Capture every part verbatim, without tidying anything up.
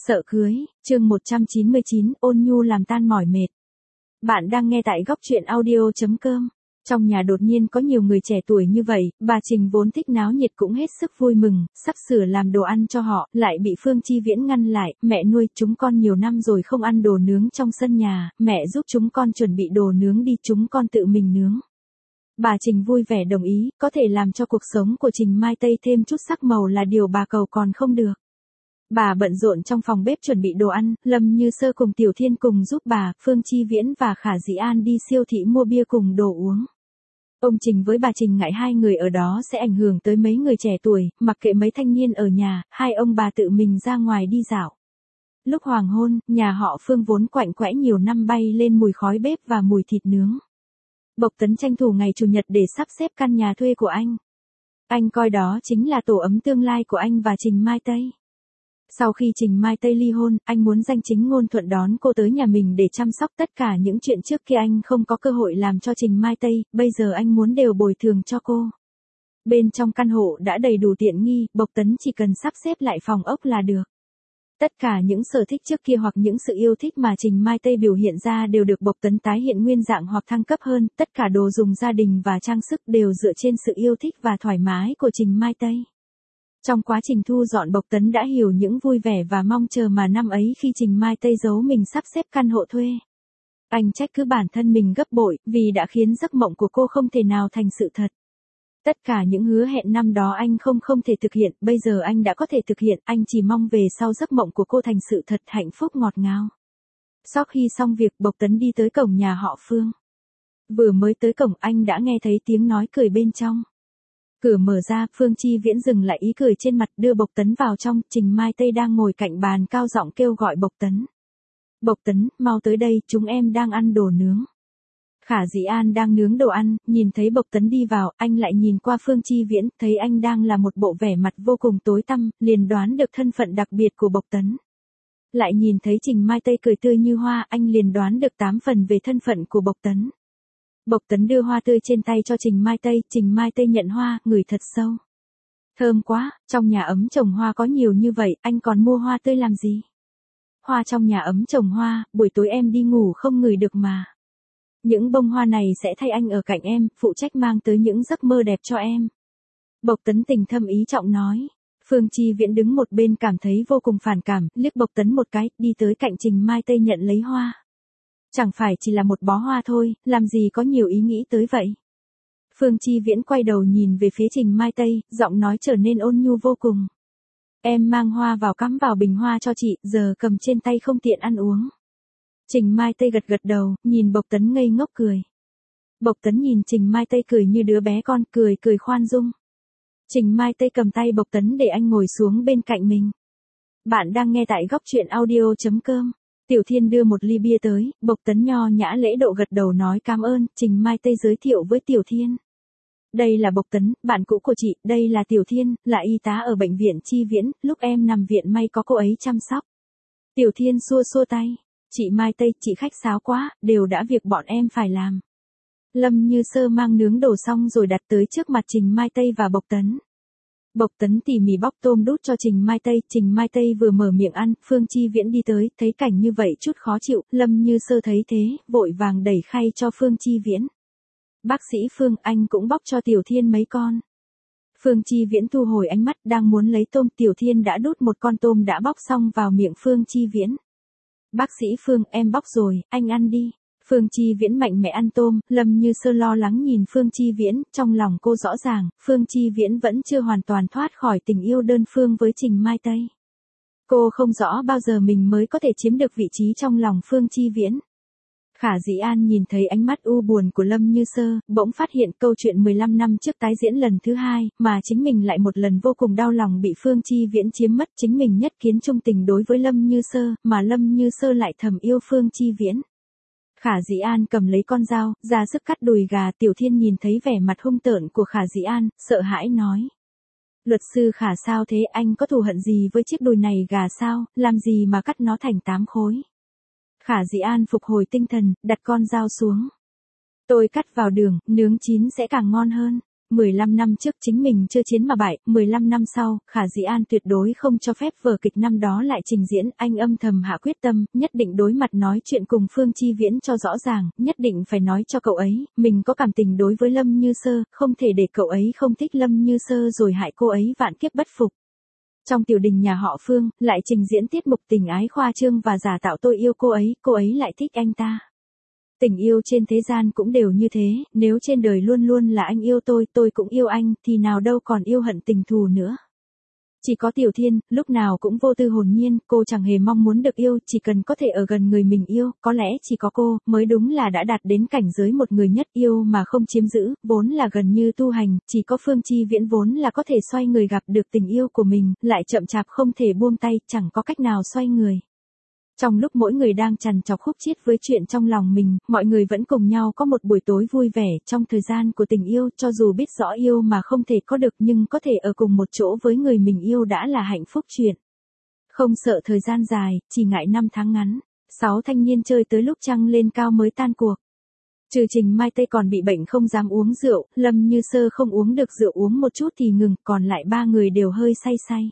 Sợ cưới, chương một trăm chín mươi chín, ôn nhu làm tan mỏi mệt. Bạn đang nghe tại góc truyện audio chấm com. Trong nhà đột nhiên có nhiều người trẻ tuổi như vậy, bà Trình vốn thích náo nhiệt cũng hết sức vui mừng, sắp sửa làm đồ ăn cho họ, lại bị Phương Chi Viễn ngăn lại, mẹ nuôi, chúng con nhiều năm rồi không ăn đồ nướng trong sân nhà, mẹ giúp chúng con chuẩn bị đồ nướng đi, chúng con tự mình nướng. Bà Trình vui vẻ đồng ý, có thể làm cho cuộc sống của Trình Mai Tây thêm chút sắc màu là điều bà cầu còn không được. Bà bận rộn trong phòng bếp chuẩn bị đồ ăn, Lâm Như Sơ cùng Tiểu Thiên cùng giúp bà, Phương Chi Viễn và Khả Dĩ An đi siêu thị mua bia cùng đồ uống. Ông Trình với bà Trình ngại hai người ở đó sẽ ảnh hưởng tới mấy người trẻ tuổi, mặc kệ mấy thanh niên ở nhà, hai ông bà tự mình ra ngoài đi dạo. Lúc hoàng hôn, nhà họ Phương vốn quạnh quẽ nhiều năm bay lên mùi khói bếp và mùi thịt nướng. Bộc Tấn tranh thủ ngày Chủ nhật để sắp xếp căn nhà thuê của anh. Anh coi đó chính là tổ ấm tương lai của anh và Trình Mai Tây. Sau khi Trình Mai Tây ly hôn, anh muốn danh chính ngôn thuận đón cô tới nhà mình để chăm sóc tất cả những chuyện trước kia anh không có cơ hội làm cho Trình Mai Tây, bây giờ anh muốn đều bồi thường cho cô. Bên trong căn hộ đã đầy đủ tiện nghi, Bộc Tấn chỉ cần sắp xếp lại phòng ốc là được. Tất cả những sở thích trước kia hoặc những sự yêu thích mà Trình Mai Tây biểu hiện ra đều được Bộc Tấn tái hiện nguyên dạng hoặc thăng cấp hơn, tất cả đồ dùng gia đình và trang sức đều dựa trên sự yêu thích và thoải mái của Trình Mai Tây. Trong quá trình thu dọn, Bộc Tấn đã hiểu những vui vẻ và mong chờ mà năm ấy khi Trình Mai Tây giấu mình sắp xếp căn hộ thuê. Anh trách cứ bản thân mình gấp bội, vì đã khiến giấc mộng của cô không thể nào thành sự thật. Tất cả những hứa hẹn năm đó anh không không thể thực hiện, bây giờ anh đã có thể thực hiện, anh chỉ mong về sau giấc mộng của cô thành sự thật hạnh phúc ngọt ngào. Sau khi xong việc, Bộc Tấn đi tới cổng nhà họ Phương. Vừa mới tới cổng anh đã nghe thấy tiếng nói cười bên trong. Cửa mở ra, Phương Chi Viễn dừng lại ý cười trên mặt đưa Bộc Tấn vào trong, Trình Mai Tây đang ngồi cạnh bàn cao giọng kêu gọi Bộc Tấn. Bộc Tấn, mau tới đây, chúng em đang ăn đồ nướng. Khả Dĩ An đang nướng đồ ăn, nhìn thấy Bộc Tấn đi vào, anh lại nhìn qua Phương Chi Viễn, thấy anh đang là một bộ vẻ mặt vô cùng tối tăm, liền đoán được thân phận đặc biệt của Bộc Tấn. Lại nhìn thấy Trình Mai Tây cười tươi như hoa, anh liền đoán được tám phần về thân phận của Bộc Tấn. Bộc Tấn đưa hoa tươi trên tay cho Trình Mai Tây, Trình Mai Tây nhận hoa, ngửi thật sâu. Thơm quá, trong nhà ấm trồng hoa có nhiều như vậy, anh còn mua hoa tươi làm gì? Hoa trong nhà ấm trồng hoa, buổi tối em đi ngủ không ngửi được mà. Những bông hoa này sẽ thay anh ở cạnh em, phụ trách mang tới những giấc mơ đẹp cho em. Bộc Tấn tình thâm ý trọng nói. Phương Chi Viễn đứng một bên cảm thấy vô cùng phản cảm, liếc Bộc Tấn một cái, đi tới cạnh Trình Mai Tây nhận lấy hoa. Chẳng phải chỉ là một bó hoa thôi, làm gì có nhiều ý nghĩ tới vậy. Phương Chi Viễn quay đầu nhìn về phía Trình Mai Tây, giọng nói trở nên ôn nhu vô cùng. Em mang hoa vào cắm vào bình hoa cho chị, giờ cầm trên tay không tiện ăn uống. Trình Mai Tây gật gật đầu, nhìn Bộc Tấn ngây ngốc cười. Bộc Tấn nhìn Trình Mai Tây cười như đứa bé con, cười cười khoan dung. Trình Mai Tây cầm tay Bộc Tấn để anh ngồi xuống bên cạnh mình. Bạn đang nghe tại góc truyện audio chấm com. Tiểu Thiên đưa một ly bia tới, Bộc Tấn nho nhã lễ độ gật đầu nói cảm ơn, Trình Mai Tây giới thiệu với Tiểu Thiên. Đây là Bộc Tấn, bạn cũ của chị, đây là Tiểu Thiên, là y tá ở bệnh viện Chi Viễn, lúc em nằm viện may có cô ấy chăm sóc. Tiểu Thiên xua xua tay, chị Mai Tây, chị khách sáo quá, đều đã việc bọn em phải làm. Lâm Như Sơ mang nướng đồ xong rồi đặt tới trước mặt Trình Mai Tây và Bộc Tấn. Bộc Tấn tỉ mỉ bóc tôm đút cho Trình Mai Tây, Trình Mai Tây vừa mở miệng ăn, Phương Chi Viễn đi tới, thấy cảnh như vậy chút khó chịu, Lâm Như Sơ thấy thế, vội vàng đẩy khay cho Phương Chi Viễn. Bác sĩ Phương, anh cũng bóc cho Tiểu Thiên mấy con. Phương Chi Viễn thu hồi ánh mắt, đang muốn lấy tôm, Tiểu Thiên đã đút một con tôm đã bóc xong vào miệng Phương Chi Viễn. Bác sĩ Phương, em bóc rồi, anh ăn đi. Phương Chi Viễn mạnh mẽ ăn tôm, Lâm Như Sơ lo lắng nhìn Phương Chi Viễn, trong lòng cô rõ ràng, Phương Chi Viễn vẫn chưa hoàn toàn thoát khỏi tình yêu đơn phương với Trình Mai Tây. Cô không rõ bao giờ mình mới có thể chiếm được vị trí trong lòng Phương Chi Viễn. Khả Dĩ An nhìn thấy ánh mắt u buồn của Lâm Như Sơ, bỗng phát hiện câu chuyện mười lăm năm trước tái diễn lần thứ hai, mà chính mình lại một lần vô cùng đau lòng bị Phương Chi Viễn chiếm mất, chính mình nhất kiến trung tình đối với Lâm Như Sơ, mà Lâm Như Sơ lại thầm yêu Phương Chi Viễn. Khả Dĩ An cầm lấy con dao, ra sức cắt đùi gà, Tiểu Thiên nhìn thấy vẻ mặt hung tợn của Khả Dĩ An, sợ hãi nói. Luật sư Khả sao thế, anh có thù hận gì với chiếc đùi này gà sao, làm gì mà cắt nó thành tám khối. Khả Dĩ An phục hồi tinh thần, đặt con dao xuống. Tôi cắt vào đường, nướng chín sẽ càng ngon hơn. mười lăm năm trước chính mình chưa chiến mà bại, mười lăm năm sau, Khả Dĩ An tuyệt đối không cho phép vở kịch năm đó lại trình diễn, anh âm thầm hạ quyết tâm, nhất định đối mặt nói chuyện cùng Phương Chi Viễn cho rõ ràng, nhất định phải nói cho cậu ấy, mình có cảm tình đối với Lâm Như Sơ, không thể để cậu ấy không thích Lâm Như Sơ rồi hại cô ấy vạn kiếp bất phục. Trong tiểu đình nhà họ Phương, lại trình diễn tiết mục tình ái khoa trương và giả tạo tôi yêu cô ấy, cô ấy lại thích anh ta. Tình yêu trên thế gian cũng đều như thế, nếu trên đời luôn luôn là anh yêu tôi, tôi cũng yêu anh, thì nào đâu còn yêu hận tình thù nữa. Chỉ có Tiểu Thiên, lúc nào cũng vô tư hồn nhiên, cô chẳng hề mong muốn được yêu, chỉ cần có thể ở gần người mình yêu, có lẽ chỉ có cô, mới đúng là đã đạt đến cảnh giới một người nhất yêu mà không chiếm giữ, vốn là gần như tu hành, chỉ có Phương Chi Viễn vốn là có thể xoay người gặp được tình yêu của mình, lại chậm chạp không thể buông tay, chẳng có cách nào xoay người. Trong lúc mỗi người đang trằn trọc khúc chiết với chuyện trong lòng mình, mọi người vẫn cùng nhau có một buổi tối vui vẻ, trong thời gian của tình yêu, cho dù biết rõ yêu mà không thể có được nhưng có thể ở cùng một chỗ với người mình yêu đã là hạnh phúc chuyện. Không sợ thời gian dài, chỉ ngại năm tháng ngắn. Sáu thanh niên chơi tới lúc trăng lên cao mới tan cuộc. Trừ Trình Mai Tây còn bị bệnh không dám uống rượu, Lâm Như Sơ không uống được rượu uống một chút thì ngừng, còn lại ba người đều hơi say say.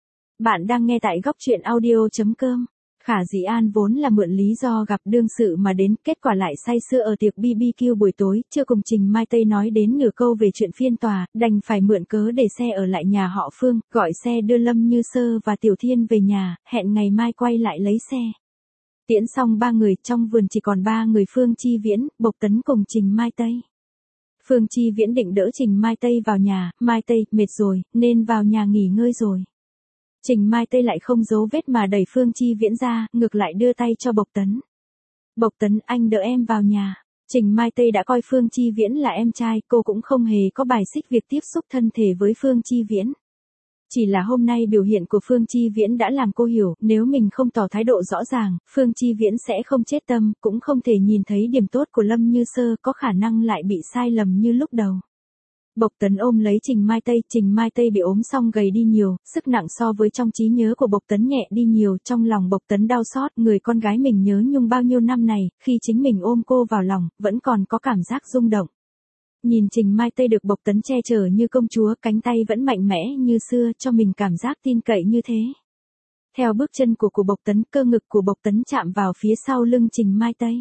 Bạn đang nghe tại góc truyện audio chấm com. Khả Dĩ An vốn là mượn lý do gặp đương sự mà đến, kết quả lại say sưa ở tiệc bê bê kiu buổi tối, chưa cùng Trình Mai Tây nói đến nửa câu về chuyện phiên tòa, đành phải mượn cớ để xe ở lại nhà họ Phương, gọi xe đưa Lâm Như Sơ và Tiểu Thiên về nhà, hẹn ngày mai quay lại lấy xe. Tiễn xong ba người, trong vườn chỉ còn ba người Phương Chi Viễn, Bộc Tấn cùng Trình Mai Tây. Phương Chi Viễn định đỡ Trình Mai Tây vào nhà, Mai Tây, mệt rồi, nên vào nhà nghỉ ngơi rồi. Trình Mai Tây lại không giấu vết mà đẩy Phương Chi Viễn ra, ngược lại đưa tay cho Bộc Tấn. Bộc Tấn, anh đỡ em vào nhà. Trình Mai Tây đã coi Phương Chi Viễn là em trai, cô cũng không hề có bài xích việc tiếp xúc thân thể với Phương Chi Viễn. Chỉ là hôm nay biểu hiện của Phương Chi Viễn đã làm cô hiểu, nếu mình không tỏ thái độ rõ ràng, Phương Chi Viễn sẽ không chết tâm, cũng không thể nhìn thấy điểm tốt của Lâm Như Sơ, có khả năng lại bị sai lầm như lúc đầu. Bộc Tấn ôm lấy Trình Mai Tây, Trình Mai Tây bị ốm xong gầy đi nhiều, sức nặng so với trong trí nhớ của Bộc Tấn nhẹ đi nhiều, trong lòng Bộc Tấn đau xót, người con gái mình nhớ nhung bao nhiêu năm này, khi chính mình ôm cô vào lòng, vẫn còn có cảm giác rung động. Nhìn Trình Mai Tây được Bộc Tấn che chở như công chúa, cánh tay vẫn mạnh mẽ như xưa, cho mình cảm giác tin cậy như thế. Theo bước chân của của Bộc Tấn, cơ ngực của Bộc Tấn chạm vào phía sau lưng Trình Mai Tây.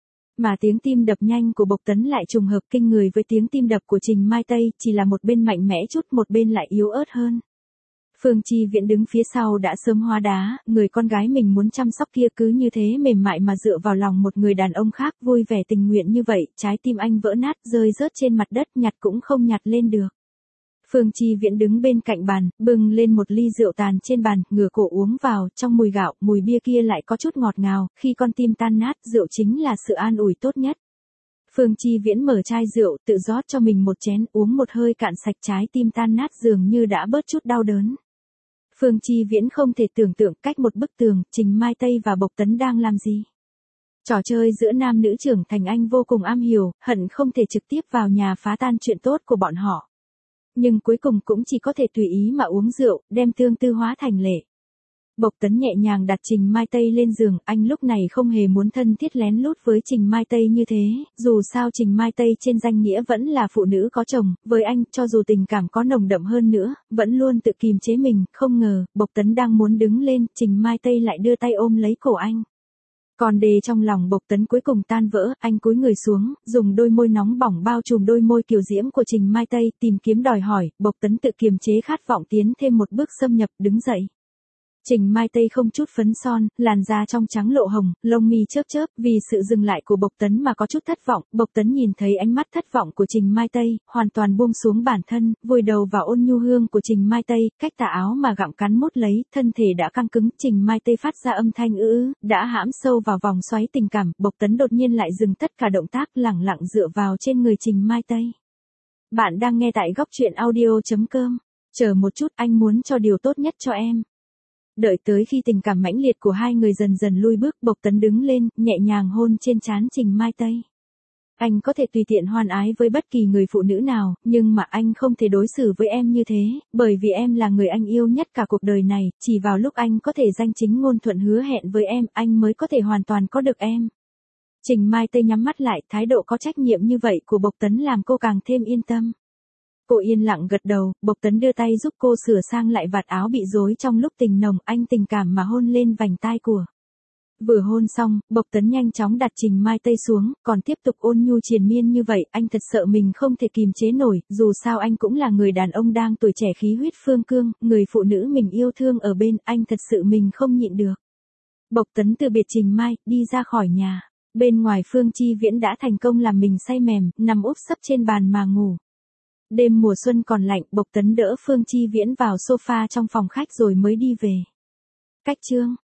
Mà tiếng tim đập nhanh của Bộc Tấn lại trùng hợp kinh người với tiếng tim đập của Trình Mai Tây, chỉ là một bên mạnh mẽ chút, một bên lại yếu ớt hơn. Phương Chi Viễn đứng phía sau đã sớm hóa đá, người con gái mình muốn chăm sóc kia cứ như thế mềm mại mà dựa vào lòng một người đàn ông khác, vui vẻ tình nguyện như vậy, trái tim anh vỡ nát, rơi rớt trên mặt đất, nhặt cũng không nhặt lên được. Phương Chi Viễn đứng bên cạnh bàn, bưng lên một ly rượu tàn trên bàn, ngửa cổ uống vào, trong mùi gạo, mùi bia kia lại có chút ngọt ngào, khi con tim tan nát, rượu chính là sự an ủi tốt nhất. Phương Chi Viễn mở chai rượu, tự rót cho mình một chén, uống một hơi cạn sạch, trái tim tan nát dường như đã bớt chút đau đớn. Phương Chi Viễn không thể tưởng tượng, cách một bức tường, Trình Mai Tây và Bộc Tấn đang làm gì. Trò chơi giữa nam nữ trưởng thành anh vô cùng am hiểu, hận không thể trực tiếp vào nhà phá tan chuyện tốt của bọn họ. Nhưng cuối cùng cũng chỉ có thể tùy ý mà uống rượu, đem tương tư hóa thành lệ. Bộc Tấn nhẹ nhàng đặt Trình Mai Tây lên giường, anh lúc này không hề muốn thân thiết lén lút với Trình Mai Tây như thế, dù sao Trình Mai Tây trên danh nghĩa vẫn là phụ nữ có chồng, với anh, cho dù tình cảm có nồng đậm hơn nữa, vẫn luôn tự kìm chế mình, không ngờ, Bộc Tấn đang muốn đứng lên, Trình Mai Tây lại đưa tay ôm lấy cổ anh. Còn đề trong lòng Bộc Tấn cuối cùng tan vỡ, anh cúi người xuống, dùng đôi môi nóng bỏng bao trùm đôi môi kiều diễm của Trình Mai Tây, tìm kiếm đòi hỏi, Bộc Tấn tự kiềm chế khát vọng tiến thêm một bước xâm nhập, đứng dậy. Trình Mai Tây không chút phấn son, làn da trong trắng lộ hồng, lông mi chớp chớp, vì sự dừng lại của Bộc Tấn mà có chút thất vọng, Bộc Tấn nhìn thấy ánh mắt thất vọng của Trình Mai Tây, hoàn toàn buông xuống bản thân, vùi đầu vào ôn nhu hương của Trình Mai Tây, cách tà áo mà gặm cắn mút lấy, thân thể đã căng cứng, Trình Mai Tây phát ra âm thanh ư ư, đã hãm sâu vào vòng xoáy tình cảm, Bộc Tấn đột nhiên lại dừng tất cả động tác, lẳng lặng dựa vào trên người Trình Mai Tây. Bạn đang nghe tại góc truyện audio chấm com. Chờ một chút, anh muốn cho điều tốt nhất cho em. Đợi tới khi tình cảm mãnh liệt của hai người dần dần lui bước, Bộc Tấn đứng lên, nhẹ nhàng hôn trên trán Trình Mai Tây. Anh có thể tùy tiện hoan ái với bất kỳ người phụ nữ nào, nhưng mà anh không thể đối xử với em như thế, bởi vì em là người anh yêu nhất cả cuộc đời này, chỉ vào lúc anh có thể danh chính ngôn thuận hứa hẹn với em, anh mới có thể hoàn toàn có được em. Trình Mai Tây nhắm mắt lại, thái độ có trách nhiệm như vậy của Bộc Tấn làm cô càng thêm yên tâm. Cô yên lặng gật đầu, Bộc Tấn đưa tay giúp cô sửa sang lại vạt áo bị rối trong lúc tình nồng, anh tình cảm mà hôn lên vành tai của. Vừa hôn xong, Bộc Tấn nhanh chóng đặt Trình Mai Tây xuống, còn tiếp tục ôn nhu triền miên như vậy, anh thật sợ mình không thể kìm chế nổi, dù sao anh cũng là người đàn ông đang tuổi trẻ khí huyết phương cương, người phụ nữ mình yêu thương ở bên, anh thật sự mình không nhịn được. Bộc Tấn từ biệt Trình Mai, đi ra khỏi nhà. Bên ngoài Phương Chi Viễn đã thành công làm mình say mềm, nằm úp sấp trên bàn mà ngủ. Đêm mùa xuân còn lạnh, Bộc Tấn đỡ Phương Chi Viễn vào sofa trong phòng khách rồi mới đi về. Cách chương